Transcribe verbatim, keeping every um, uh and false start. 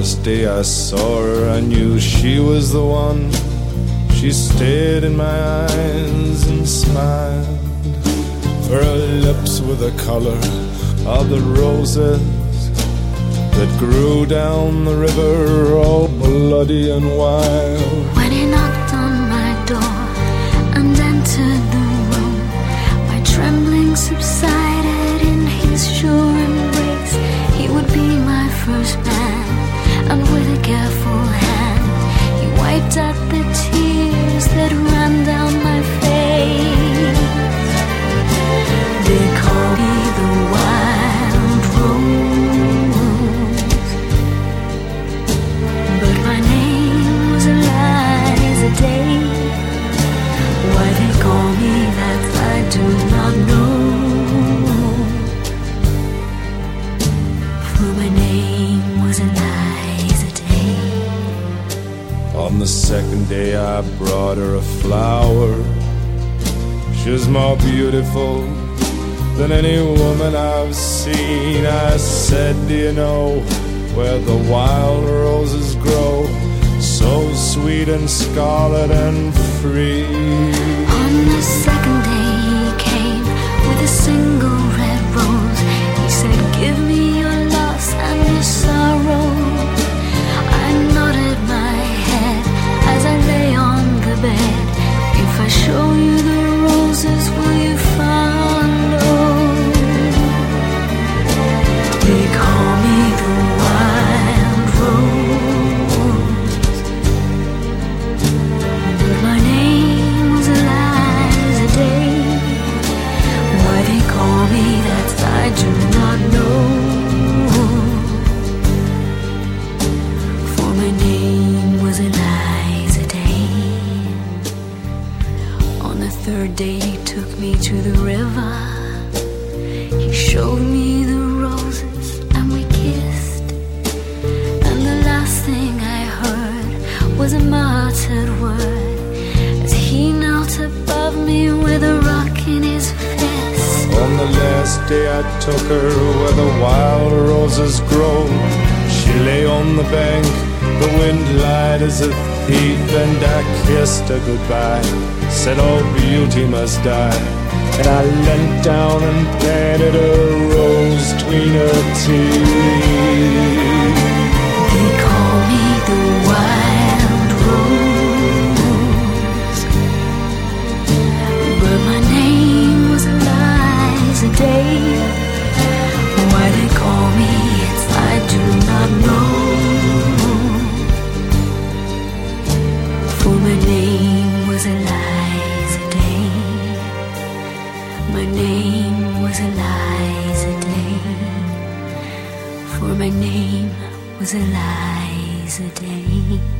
first day I saw her, I knew she was the one. She stared in my eyes and smiled. Her lips were the color of the roses that grew down the river, all bloody and wild. When he knocked on my door and entered the room, my trembling subsided in his sure embrace. He would be my first man, and with a careful hand he wiped out the tears that ran down my face. They call me the wild rose, but my name was Eliza Day. Why they call me that I do not know, for my name was Eliza Day. On the second day I brought her a flower. She was more beautiful than any woman I've seen. I said, do you know where the wild roses grow, so sweet and scarlet and free? On the second day he came with a single red rose. He said, give me your loss and your sorrow. I nodded my head as I lay on the bed. If I show you the roses, will you follow? They call me the wild rose, but my name was Eliza Day. Why they call me that I do not know, for my name was Eliza Day. On the third day he took me to the river. He showed me the roses and we kissed, and the last thing I heard was a muttered word as he knelt above me with a rock in his fist. On the last day I took her where the wild roses grow. She lay on the bank, the wind lied as a thief, and I kissed her goodbye, said all beauty must die. And I leant down and planted a rose between her teeth. They call me the wild rose, but my name was Eliza Day. Why they call me it I do not know, for my name was Eliza Day. My name was Eliza Day, for my name was Eliza Day.